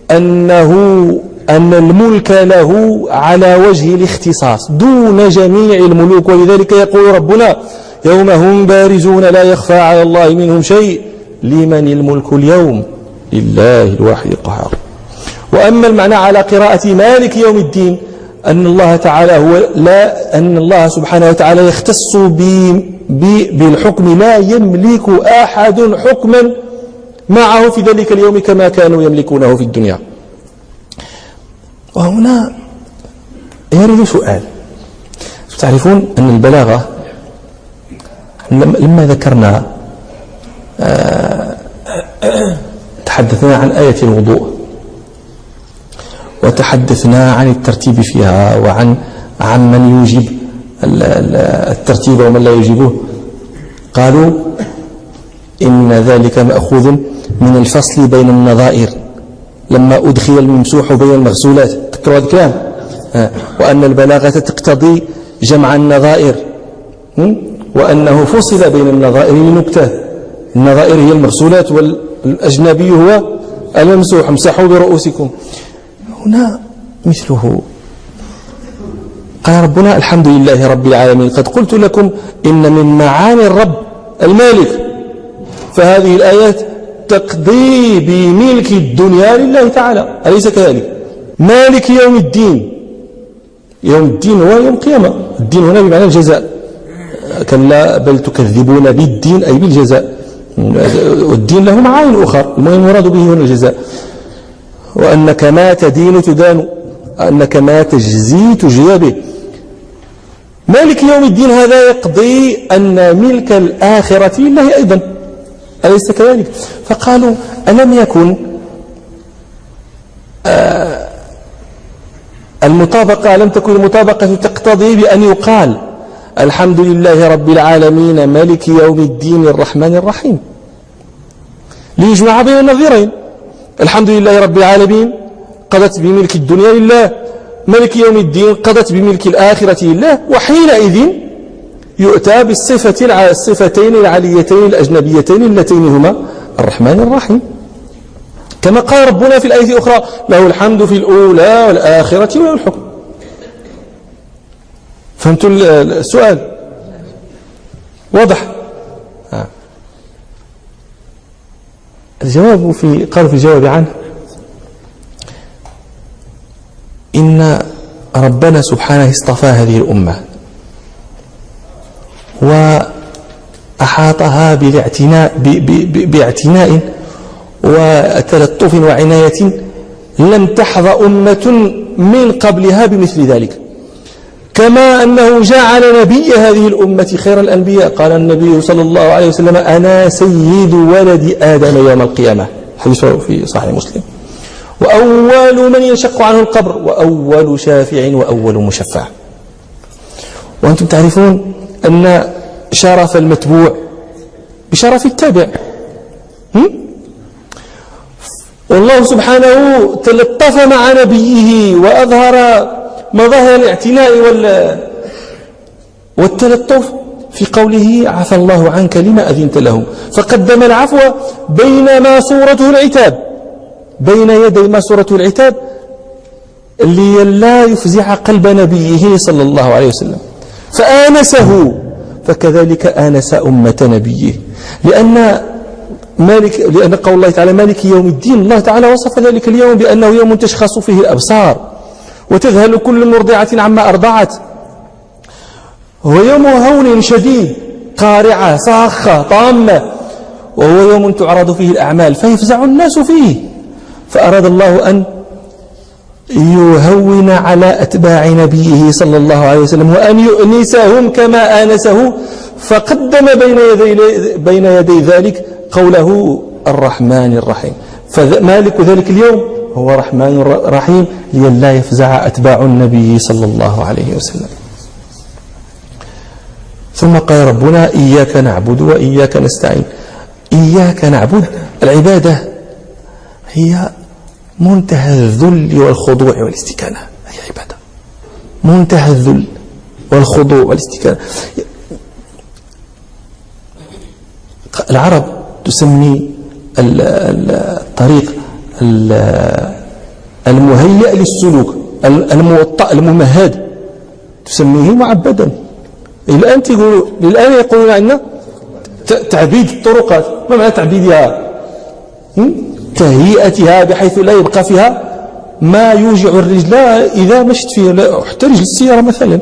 أن الملك له على وجه الاختصاص دون جميع الملوك، ولذلك يقول ربنا يوم هم بارزون لا يخفى على الله منهم شيء لمن الملك اليوم لله الواحد القهار. وأما المعنى على قراءة مالك يوم الدين أن الله تعالى أن الله سبحانه وتعالى يختص بالحكم، لا يملك أحد حكما معه في ذلك اليوم كما كانوا يملكونه في الدنيا. وهنا يرد سؤال. تعرفون أن البلاغة لما ذكرنا تحدثنا عن آية الوضوء، وتحدثنا عن الترتيب فيها وعن من يوجب الترتيب ومن لا يوجبه. قالوا إن ذلك مأخوذ من الفصل بين النظائر لما أدخل الممسوح بين المغسولات، تذكروا هذا الكلام، وأن البلاغة تقتضي جمع النظائر، وأنه فصل بين النظائر لنكتة. النظائر هي المغسولات والأجنبي هو الممسوح، امسحوا برؤوسكم. هنا مثله قال ربنا الحمد لله رب العالمين قد قلت لكم إن من معاني الرب المالك، فهذه الآيات تقضي بملك الدنيا لله تعالى، أليس كذلك؟ مالك يوم الدين، يوم الدين هو يوم القيامة، الدين هنا بمعنى الجزاء، كلا بل تكذبون بالدين أي بالجزاء، والدين له معاني أخرى، المهم يراد به هنا الجزاء، وأنك ما تدين تدان، أنك ما تجزي تجزى به. مالك يوم الدين هذا يقضي أن ملك الآخرة لله أيضا، أليس كذلك؟ فقالوا ألم يكن المطابقة، لم تكن المطابقة تقتضي بأن يقال الحمد لله رب العالمين مالك يوم الدين الرحمن الرحيم، ليجمع بين النظيرين. الحمد لله رب العالمين قضت بملك الدنيا لله، ملك يوم الدين قضت بملك الآخرة لله، وحينئذ يؤتى الصفتين العليتين الأجنبيتين اللتين هما الرحمن الرحيم، كما قال ربنا في الآية الأخرى له الحمد في الأولى والآخرة وله الحكم. فهمتوا السؤال؟ واضح؟ الجواب قالوا في الجواب عنه إن ربنا سبحانه اصطفى هذه الأمة وأحاطها باعتناء وتلطف وعناية لم تحظى أمة من قبلها بمثل ذلك، كما أنه جعل نبي هذه الأمة خير الأنبياء. قال النبي صلى الله عليه وسلم أنا سيد ولد آدم يوم القيامة، حديث في صحيح مسلم، وأول من ينشق عنه القبر، وأول شافع وأول مشفع. وأنتم تعرفون أن شرف المتبوع بشرف التابع، والله سبحانه تلطف مع نبيه وأظهر مظاهر الاعتناء والتلطف في قوله عفى الله عنك لما أذنت لهم، فقدم العفو بين ما صورته العتاب، بين يدي ما صورته العتاب لئلا يفزع قلب نبيه صلى الله عليه وسلم، فآنسه، فكذلك آنس أمة نبيه، لأن قول الله تعالى مالك يوم الدين، الله تعالى وصف ذلك اليوم بأنه يوم تشخص فيه الأبصار وتذهل كل مرضعة عما أرضعت، هو يوم هول شديد، قارعة صاخة طامة، وهو يوم تعرض فيه الأعمال فيفزع الناس فيه، فأراد الله أن يهون على أتباع نبيه صلى الله عليه وسلم وأن يؤنسهم كما آنسه، فقدم بين يدي ذلك قوله الرحمن الرحيم، فمالك ذلك اليوم هو رحمن رحيم لئلا يفزع أتباع النبي صلى الله عليه وسلم. ثم قال ربنا إياك نعبد وإياك نستعين. إياك نعبد، العبادة هي منتهى الذل والخضوع والاستكانة، هي عبادة منتهى الذل والخضوع والاستكانة. العرب تسمي الطريق المهيئ للسلوك الموطأ الممهد تسميه معبدا. الآن يقولون عندنا تعبيد الطرقات. ما معنى تعبيدها؟ تهيئتها بحيث لا يبقى فيها ما يوجع الرجل إذا مشت فيها، حتى رجل السيارة مثلا.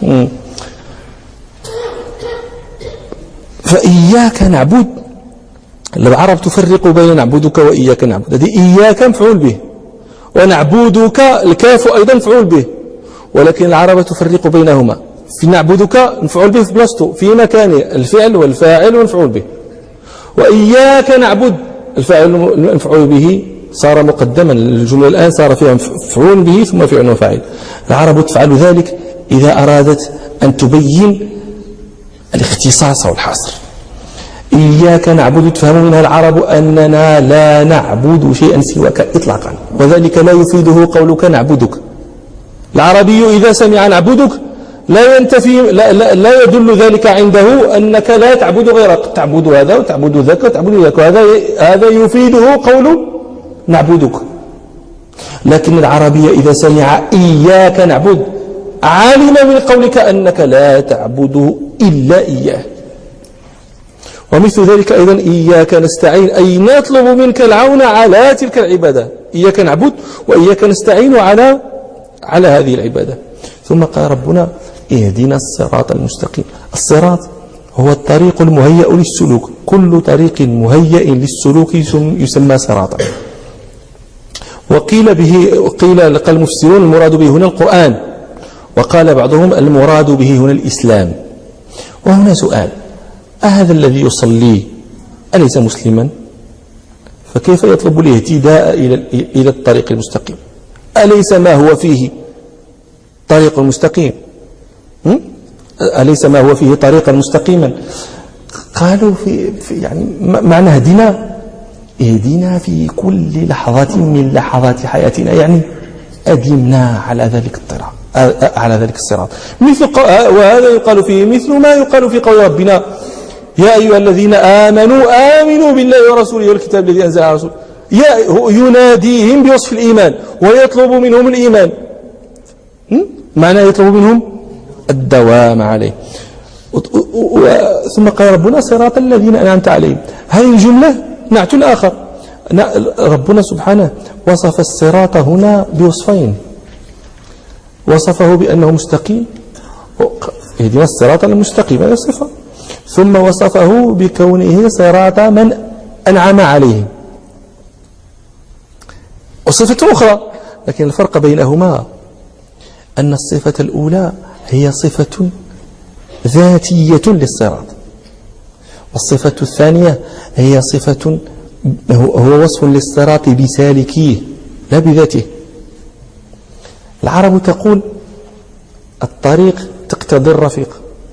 فإياك نعبد، العرب تفرق بين نعبدك وإياك نعبد. هذه إياك مفعول به، ونعبدك الكاف أيضا مفعول به، ولكن العرب تفرق بينهما. في نعبدك مفعول به في بلاصته في مكانه، الفعل والفاعل والمفعول به. وإياك نعبد الفاعل المفعول به صار مقدما، الجملة الآن صار فيها مفعول به ثم فعل وفاعل. العرب تفعل ذلك إذا أرادت أن تبين الاختصاص والحصر. إياك نعبد تفهم منها العرب أننا لا نعبد شيئا سواك إطلاقا، وذلك لا يفيده قولك نعبدك. العربي إذا سمع نعبدك لا ينتفي لا يدل ذلك عنده أنك لا تعبد غيرك، تعبد هذا وتعبد ذاك وتعبد ذاك، هذا يفيده قول نعبدك. لكن العربي إذا سمع إياك نعبد علم من قولك أنك لا تعبد إلا إياه. ومثل ذلك أيضا إياك نستعين، أي نطلب منك العون على تلك العبادة. إياك نعبد وإياك نستعين على هذه العبادة. ثم قال ربنا اهدنا الصراط المستقيم. الصراط هو الطريق المهيأ للسلوك، كل طريق مهيأ للسلوك يسمى صراطا. قال المفسرون المراد به هنا القرآن، وقال بعضهم المراد به هنا الإسلام. وهنا سؤال: أهذا الذي يصلي أليس مسلما؟ فكيف يطلب الاهتداء إلى الطريق المستقيم؟ أليس ما هو فيه طريق مستقيم؟ أليس ما هو فيه طريقا مستقيما؟ قالوا في يعني معنى اهدنا في كل لحظة من لحظات حياتنا، يعني أدمنا على ذلك الصراط. وهذا يقال فيه مثل ما يقال في قول ربنا: يا أيها الذين آمنوا بالله ورسوله والكتاب الذي أنزل على رسوله. يناديهم بوصف الإيمان ويطلب منهم الإيمان. معنى يطلب منهم الدوام عليه. ثم قال ربنا صراط الذين أنعمت عليهم. هذه الجملة نعت آخر. ربنا سبحانه وصف الصراط هنا بوصفين: وصفه بأنه مستقيم، اهدنا الصراط المستقيم، هذا صفة، ثم وصفه بكونه صراط من أنعم عليهم، وصفة أخرى. لكن الفرق بينهما أن الصفة الأولى هي صفة ذاتية للصراط، والصفة الثانية هي صفة هو وصف للصراط بسالكيه لا بذاته. العرب تقول: الطريق تقتضي الرفيق،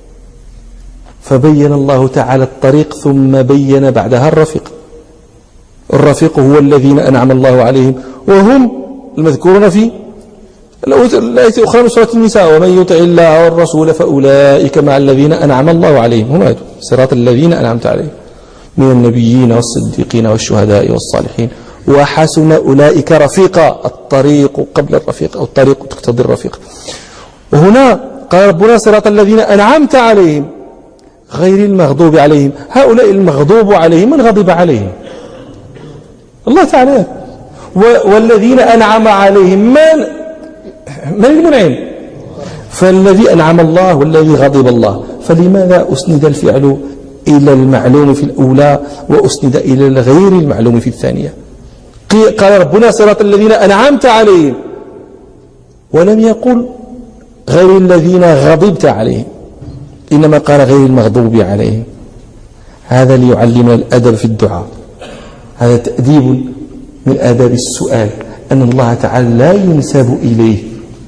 فبين الله تعالى الطريق ثم بين بعدها الرفيق. الرفيق هو الذين أنعم الله عليهم، وهم المذكورون في الآية الأخرى من سورة النساء: ومن يطع الله والرسول فأولئك مع الذين أنعم الله عليهم. هم هذول صراط الذين أنعمت عليهم من النبيين والصديقين والشهداء والصالحين وحسن أولئك رفيقا. الطريق قبل الرفيق، أو الطريق تقتضي الرفيق. وهنا قال ربنا صراط الذين أنعمت عليهم غير المغضوب عليهم. هؤلاء المغضوب عليهم من غضب عليهم؟ الله تعالى. والذين أنعم عليهم من المنعم؟ فالذي أنعم الله والذي غضب الله. فلماذا أسند الفعل إلى المعلوم في الأولى وأسند إلى الغير المعلوم في الثانية؟ قال ربنا صراط الذين أنعمت عليهم، ولم يقل غير الذين غضبت عليهم، إنما قال غير المغضوب عليهم. هذا ليعلمنا الأدب في الدعاء. هذا تأديب من آداب السؤال، أن الله تعالى لا ينسب إليه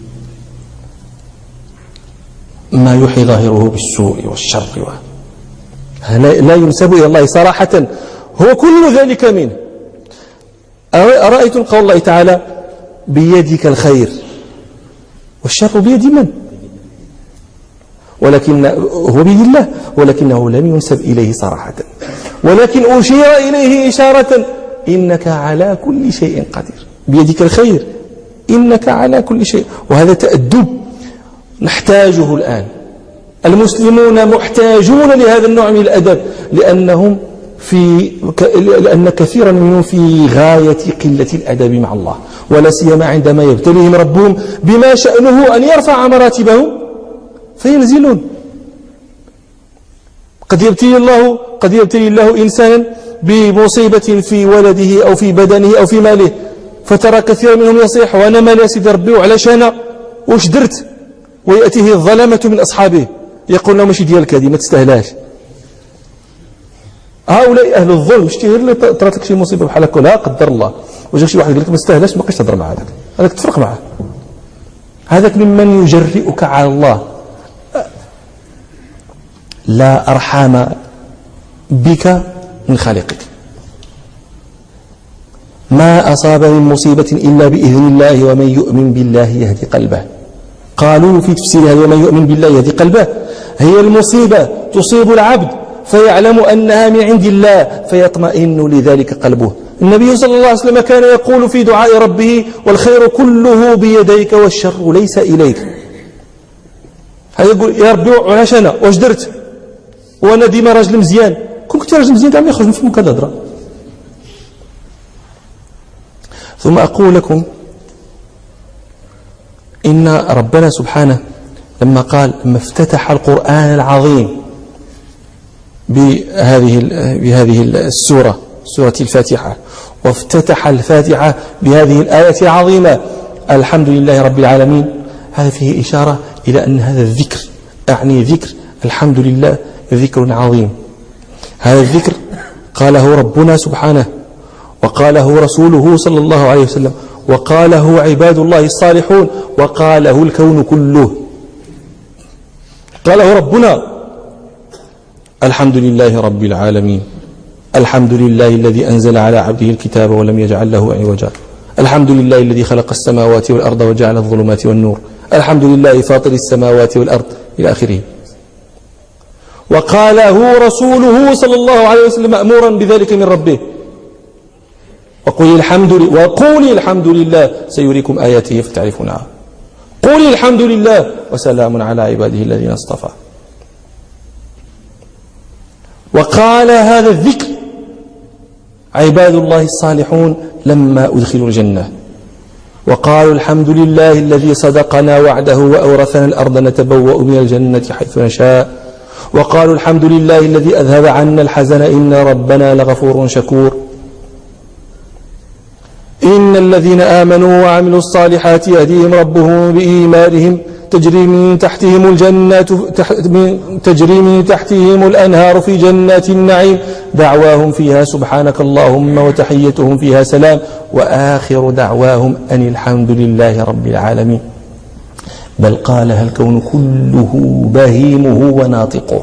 ما يحي ظاهره بالسوء والشر، لا ينسب إلى الله صراحة، هو كل ذلك منه. أرأيتم قول الله تعالى: بيدك الخير، والشر بيد من؟ ولكن هو بيد الله، ولكنه لم ينسب إليه صراحة، ولكن أشير إليه إشارة: إنك على كل شيء قدير، بيدك الخير، إنك على كل شيء. وهذا تأدب نحتاجه الآن. المسلمون محتاجون لهذا النوع من الأدب، لأن كثيرا منهم في غاية قلة الأدب مع الله، ولا سيما عندما يبتليهم ربهم بما شأنه أن يرفع مراتبهم فينزلون. قد يبتلي الله إنسانا بمصيبة في ولده أو في بدنه أو في ماله، فترى كثيرا منهم يصيح: وأنا مالي يا سيدي ربي وعلاش أنا واش درت؟ ويأتيه الظلمة من أصحابه يقول لهم: ماشي ديالك هذه، ما تستاهلاش. هؤلاء أهل الظلم. شتي غير اللي طرات لك شي مصيبة بحال هكا، لا قدر الله، وجا شي واحد يقول لك ما تستاهلاش، ما بقيتش تهضر مع هذاك تفرق معه. هذاك ممن يجرئك على الله. لا أرحم بك من خالقك. ما أصاب من مصيبة إلا بإذن الله، ومن يؤمن بالله يهدي قلبه. قالوا في تفسير هذا: ومن يؤمن بالله يهدي قلبه، هي المصيبة تصيب العبد فيعلم أنها من عند الله فيطمئن لذلك قلبه. النبي صلى الله عليه وسلم كان يقول في دعاء ربه: والخير كله بيديك والشر ليس إليك. هذا يقول: يا ربي علاش أنا واش درت؟ وأنا ديما راجل مزيان، كون كنت راجل مزيان كاع ما يخرج من فمك الهضره. ثم أقول لكم إن ربنا سبحانه لما افتتح القرآن العظيم بهذه السورة، سورة الفاتحة، وافتتح الفاتحة بهذه الآية العظيمة الحمد لله رب العالمين، هذا فيه إشارة إلى أن هذا الذكر، أعني ذكر الحمد لله، ذكر عظيم. هذا الذكر قاله ربنا سبحانه، وقاله رسوله صلى الله عليه وسلم، وقاله عباد الله الصالحون، وقاله الكون كله. قاله ربنا الحمد لله رب العالمين، الحمد لله الذي أنزل على عبده الكتاب ولم يجعل له عوجا، الحمد لله الذي خلق السماوات والأرض وجعل الظلمات والنور، الحمد لله فاطر السماوات والأرض إلى آخره. وقاله رسوله صلى الله عليه وسلم مأمورا بذلك من ربه، وقولي الحمد لله سيريكم آياته فتعرفونها، قولي الحمد لله وسلام على عباده الذين اصطفى. وقال هذا الذكر عباد الله الصالحون لما أدخلوا الجنة، وقالوا الحمد لله الذي صدقنا وعده وأورثنا الأرض نتبوأ من الجنة حيث نشاء، وقالوا الحمد لله الذي أذهب عنا الحزن إن ربنا لغفور شكور. إن الذين آمنوا وعملوا الصالحات يهديهم ربهم بإيمانهم تجري من تحتهم الأنهار في جنات النعيم دعواهم فيها سبحانك اللهم وتحيتهم فيها سلام وآخر دعواهم أن الحمد لله رب العالمين. بل قالها الكون كله بهيمه وناطقه.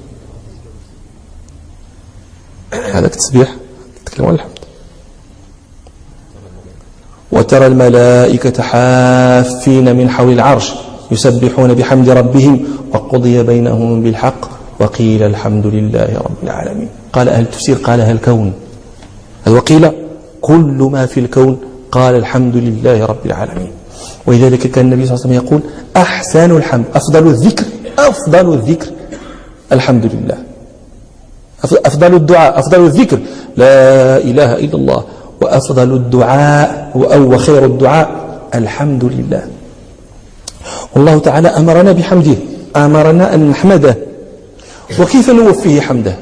هذا التسبيح تتكلم عن الحمد. وترى الملائكة حافين من حول العرش يسبحون بحمد ربهم وقضي بينهم بالحق وقيل الحمد لله رب العالمين. قال أهل التفسير قالها الكون، وقيل كل ما في الكون قال الحمد لله رب العالمين. ولذلك كان النبي صلى الله عليه وسلم يقول أحسن الحمد، أفضل الذكر الحمد لله، أفضل الدعاء، أفضل الذكر لا إله إلا الله، وأفضل الدعاء أو خير الدعاء الحمد لله. والله تعالى أمرنا بحمده، أمرنا أن نحمده. وكيف نوفيه حمده؟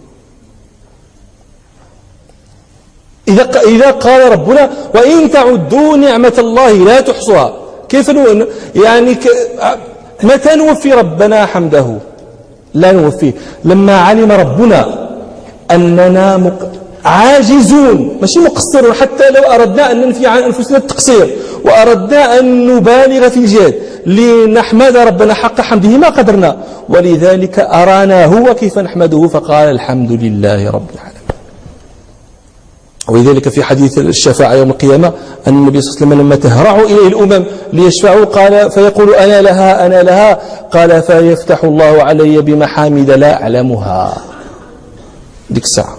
إذا قال ربنا وإن تعدوا نعمة الله لا تحصوها، كيف يعني متى نوفي ربنا حمده؟ لا نوفيه لما علم ربنا أننا عاجزون، ماشي مقصرون، حتى لو أردنا أن ننفي عن أنفسنا التقصير وأردنا أن نبالغ في الجهد لنحمد ربنا حق حمده ما قدرنا، ولذلك أرانا هو كيف نحمده فقال الحمد لله رب العالمين. ولذلك في حديث الشفاعة يوم القيامة أن النبي صلى الله عليه وسلم لما تهرع إليه الأمم ليشفعوا قال فيقول أنا لها قال فيفتح الله علي بمحامد لا أعلمها ديك الساعة.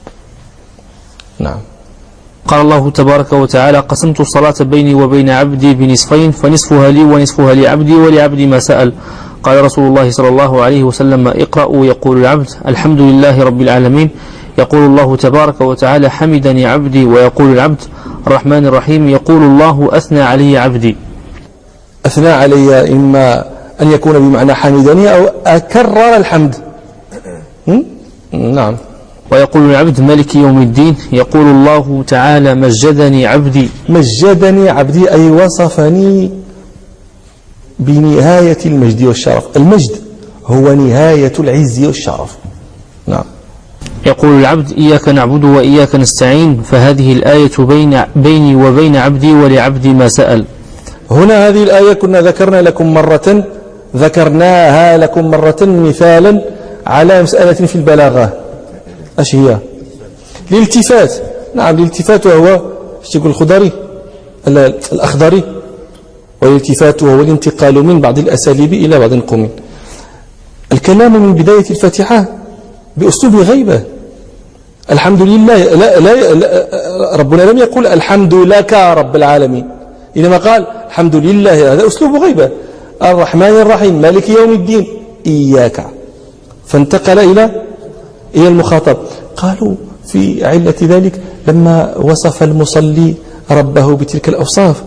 نعم. قال الله تبارك وتعالى قسمت الصلاة بيني وبين عبدي بنصفين فنصفها لي ونصفها لعبدي ولعبدي ما سأل. قال رسول الله صلى الله عليه وسلم اقرأوا يقول العبد الحمد لله رب العالمين، يقول الله تبارك وتعالى حمدني عبدي، ويقول العبد الرحمن الرحيم، يقول الله أثنى علي عبدي. أثنى علي إما أن يكون بمعنى حمدني أو أكرر الحمد. نعم. ويقول العبد ملك يوم الدين، يقول الله تعالى مجدني عبدي. مجدني عبدي أي وصفني بنهاية المجد والشرف. المجد هو نهاية العز والشرف. نعم. يقول العبد إياك نعبد وإياك نستعين، فهذه الآية بيني وبين عبدي ولعبدي ما سأل. هنا هذه الآية كنا ذكرناها لكم مرة مثالا على مسألة في البلاغة. اش هي؟ الالتفات. نعم الالتفات وهو يقول الأخضري، والالتفات وهو الانتقال من بعض الأساليب إلى بعض القوم. الكلام من بداية الفاتحة بأسلوب غيبة. الحمد لله لا ربنا لم يقل الحمد لك رب العالمين، إنما قال الحمد لله، هذا أسلوب غيبة. الرحمن الرحيم مالك يوم الدين إياك، فانتقل هي المخاطب. قالوا في علة ذلك لما وصف المصلي ربه بتلك الأوصاف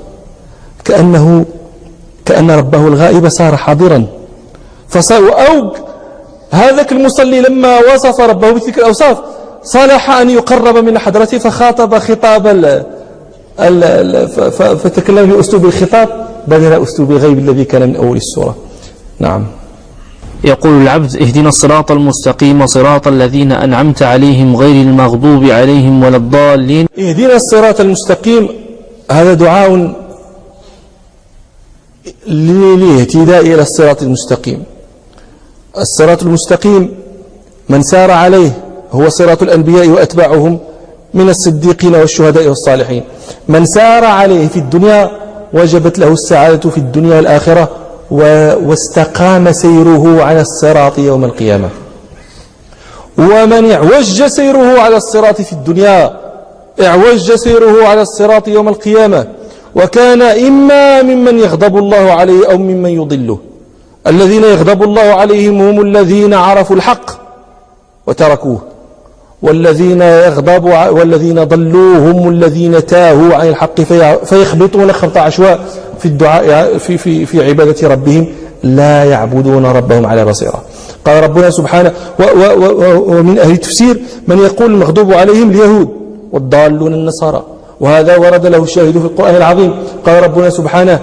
كأن ربه الغائب صار حاضرا، أو هذاك المصلي لما وصف ربه بتلك الأوصاف صالح أن يقرب من حضرته فخاطب خطاب فتكلم بأسلوب الخطاب بدل أسلوب الغيب الذي كان من أول السورة. نعم. يقول العبد: اهدنا الصراط المستقيم صراط الذين أنعمت عليهم غير المغضوب عليهم ولا الضالين. اهدنا الصراط المستقيم هذا دعاء للاهتداء إلى الصراط المستقيم. الصراط المستقيم من سار عليه هو صراط الأنبياء وأتباعهم من الصديقين والشهداء والصالحين. من سار عليه في الدنيا وجبت له السعادة في الدنيا والآخرة واستقام سيره على الصراط يوم القيامة. ومن اعوج سيره على الصراط في الدنيا اعوج سيره على الصراط يوم القيامة، وكان إما ممن يغضب الله عليه أو ممن يضله. الذين يغضب الله عليهم هم الذين عرفوا الحق وتركوه، والذين ضلوا هم الذين تاهوا عن الحق فيخبطون خبط عشواء في الدعاء في عبادة ربهم لا يعبدون ربهم على بصيرة. قال ربنا سبحانه: ومن أهل التفسير من يقول المغضوب عليهم اليهود والضالون النصارى، وهذا ورد له الشاهد في القرآن العظيم. قال ربنا سبحانه: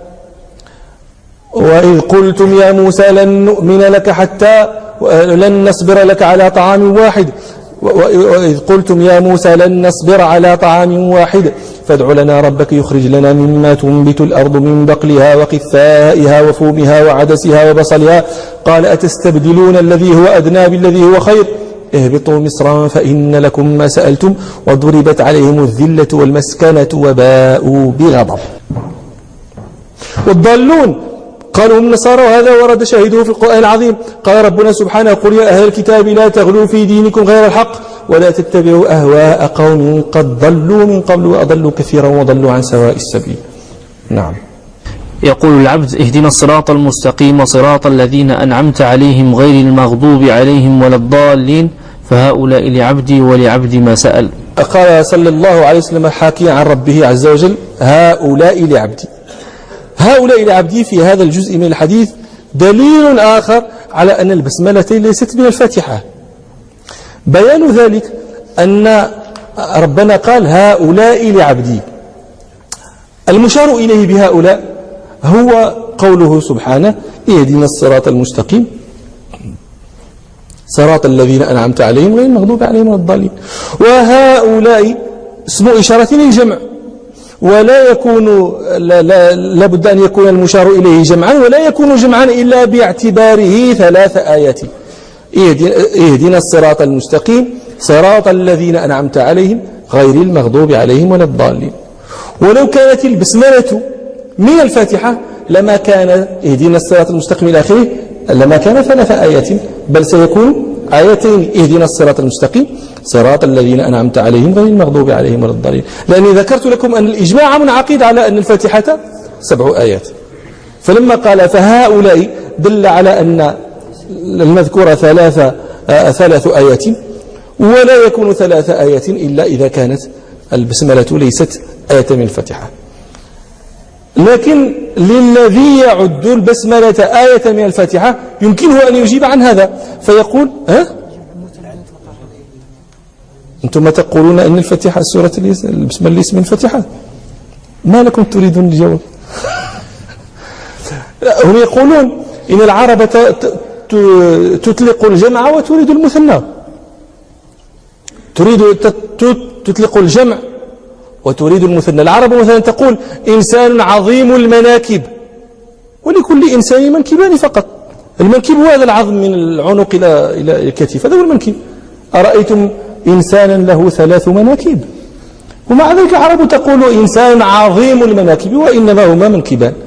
وإذ قلتم يا موسى لن نؤمن لك حتى لن نصبر لك على طعام واحد وإذ قلتم يا موسى لن نصبر على طعام واحد فادع لنا ربك يخرج لنا مما تنبت الأرض من بقلها وقثائها وفومها وعدسها وبصلها قال أتستبدلون الذي هو أدنى بالذي هو خير اهبطوا مصرا فإن لكم ما سألتم وضربت عليهم الذلة والمسكنة وباءوا بغضب. والضالون قالوا هم النصارى، وهذا ورد شاهده في القرآن العظيم. قال ربنا سبحانه: قل يا أهل الكتاب لا تغلوا في دينكم غير الحق ولا تتبعوا أهواء قوم قد ضلوا من قبل وأضلوا كثيرا وضلوا عن سواء السبيل. نعم. يقول العبد: اهدنا الصراط المستقيم صراط الذين أنعمت عليهم غير المغضوب عليهم ولا الضالين، فهؤلاء لعبدي ولعبدي ما سأل. قال صلى الله عليه وسلم حاكيا عن ربه عز وجل: هؤلاء لعبدي. هؤلاء لعبدي في هذا الجزء من الحديث دليل آخر على أن البسملة ليست من الفاتحة. بيان ذلك أن ربنا قال: هؤلاء لعبدي. المشار إليه بهؤلاء هو قوله سبحانه: اهدنا الصراط المستقيم صراط الذين أنعمت عليهم غير المغضوب عليهم ولا الضالين. وهؤلاء اسم إشارة للجمع، ولا يكون لا بد أن يكون المشار إليه جمعا، ولا يكون جمعا إلا باعتباره 3 آيات: اهدنا الصراط المستقيم صراط الذين أنعمت عليهم غير المغضوب عليهم ولا الضالين. ولو كانت البسملة من الفاتحة لما كان اهدنا الصراط المستقيم إلى آخره، لما كان 3 آيات، بل سيكون آيتين: اهدنا الصراط المستقيم صراط الذين أنعمت عليهم غير المغضوب عليهم ولا الضالين. لأني ذكرت لكم أن الإجماع منعقد على أن الفاتحة 7 آيات، فلما قال فهؤلاء دل على أن المذكورة 3 آيات، ولا يكون 3 آيات إلا إذا كانت البسملة ليست آية من الفاتحة. لكن للذي يعد البسملة آية من الفاتحة يمكنه أن يجيب عن هذا فيقول: أنتم تقولون أن الفاتحة سورة البسملة ليس من الفاتحة، ما لكم تريدون الجواب؟ هم يقولون إن العرب تطلق الجمع وتريد المثنى، تطلق الجمع وتريد المثنى. العرب مثلا تقول إنسان عظيم المناكب، ولكل إنسان منكبان فقط. المنكب هو هذا العظم من العنق إلى الكتف، هذا هو المنكب. أرأيتم إنسانا له 3 مناكب؟ ومع ذلك العرب تقول إنسان عظيم المناكب، وإنما هما منكبان.